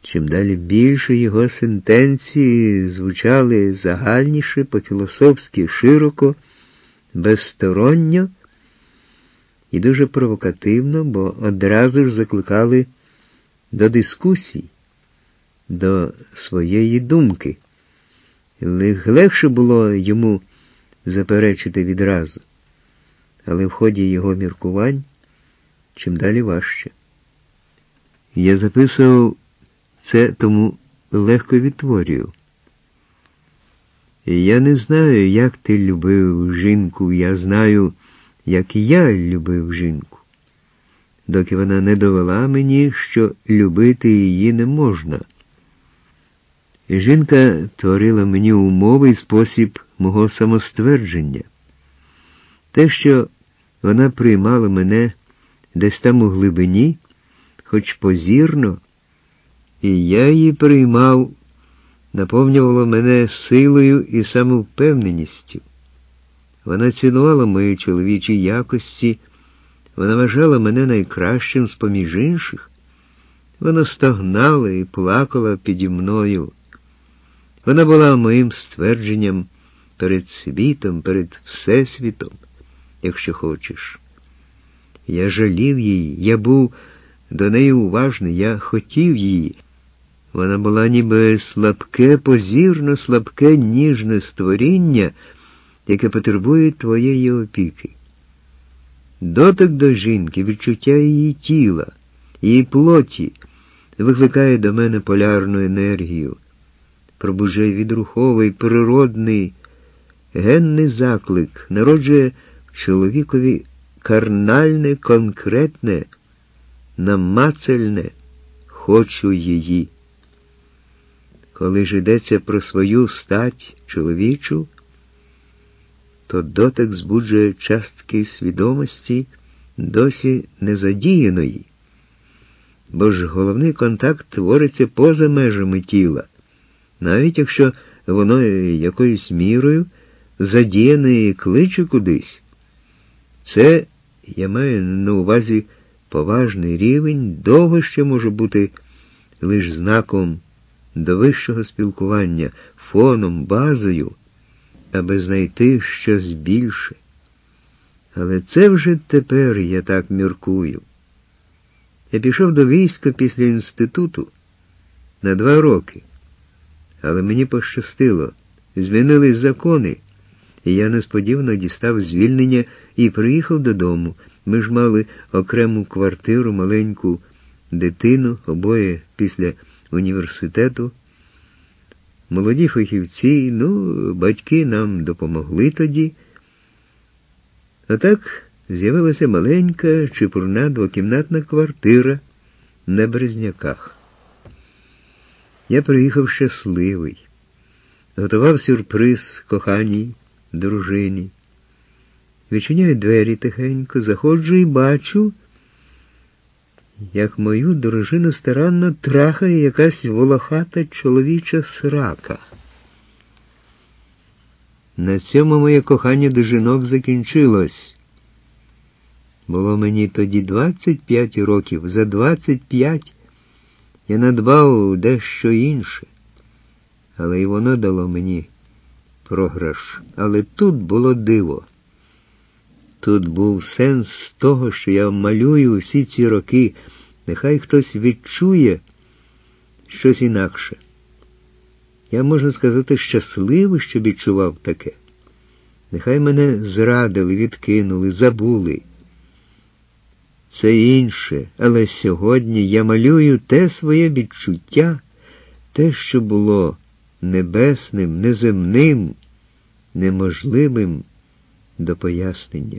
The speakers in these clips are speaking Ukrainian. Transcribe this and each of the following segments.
Чим далі більше його сентенції звучали загальніше, по-філософськи широко, безсторонньо і дуже провокативно, бо одразу ж закликали до дискусій, до своєї думки. Легше було йому заперечити відразу, але в ході його міркувань чим далі важче. Я записував це, тому легко відтворюю. Я не знаю, як ти любив жінку, я знаю, як я любив жінку, доки вона не довела мені, що любити її не можна. Жінка творила мені умови і спосіб мого самоствердження. Те, що вона приймала мене десь там у глибині, хоч позірно, і я її приймав, наповнювало мене силою і самовпевненістю. Вона цінувала мої чоловічі якості, вона вважала мене найкращим з-поміж інших. Вона стогнала і плакала піді мною. Вона була моїм ствердженням перед світом, перед всесвітом, якщо хочеш. Я жалів її, я був до неї уважний, я хотів її. Вона була ніби слабке, позірно слабке, ніжне створіння, яке потребує твоєї опіки. Дотик до жінки, відчуття її тіла, її плоті викликає до мене полярну енергію, пробуджує відруховий, природний, генний заклик, народжує в чоловікові карнальне, конкретне, намацальне «хочу її». Коли ж йдеться про свою стать чоловічу, то дотик збуджує частки свідомості досі незадіяної, бо ж головний контакт твориться поза межами тіла, навіть якщо воно якоюсь мірою задіяне і кличе кудись. Це, я маю на увазі, поважний рівень, довго ще може бути лише знаком до вищого спілкування, фоном, базою, аби знайти щось більше. Але це вже тепер я так міркую. Я пішов до війська після інституту на 2 роки, але мені пощастило, змінились закони, і я несподівано дістав звільнення і приїхав додому. Ми ж мали окрему квартиру, маленьку дитину, обоє після університету. Молоді фахівці, батьки нам допомогли тоді. А так з'явилася маленька, чепурна 2-кімнатна квартира на Березняках. Я приїхав щасливий, готував сюрприз коханій дружині. Відчиняю двері тихенько, заходжу і бачу, як мою дружину старанно трахає якась волохата чоловіча срака. На цьому моє кохання до жінок закінчилось. Було мені тоді 25 років. За 25 я надбав дещо інше. Але і воно дало мені програш. Але тут було диво. Тут був сенс того, що я малюю всі ці роки. Нехай хтось відчує щось інакше. Я, можна сказати, щасливий, що відчував таке. Нехай мене зрадили, відкинули, забули. Це інше, але сьогодні я малюю те своє відчуття, те, що було небесним, неземним, неможливим до пояснення.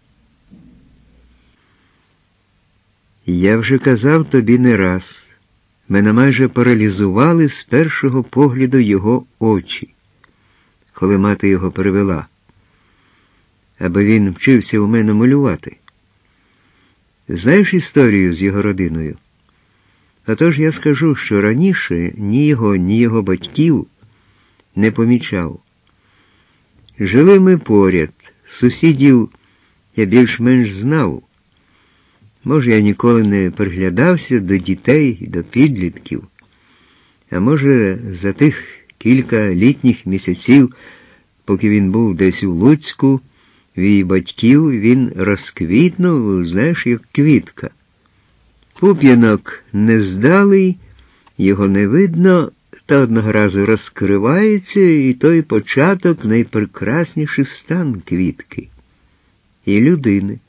Я вже казав тобі не раз, мене майже паралізували з першого погляду його очі, коли мати його перевела, аби він вчився у мене малювати. Знаєш історію з його родиною? А тож я скажу, що раніше ні його батьків не помічав. Жили ми поряд, сусідів я більш-менш знав. Може, я ніколи не приглядався до дітей і до підлітків. А може, за тих кілька літніх місяців, поки він був десь у Луцьку, в її батьків, він розквітнув, знаєш, як квітка. Пуп'янок нездалий, його не видно, та одного разу розкривається, і той початок найпрекрасніший стан квітки. І людини.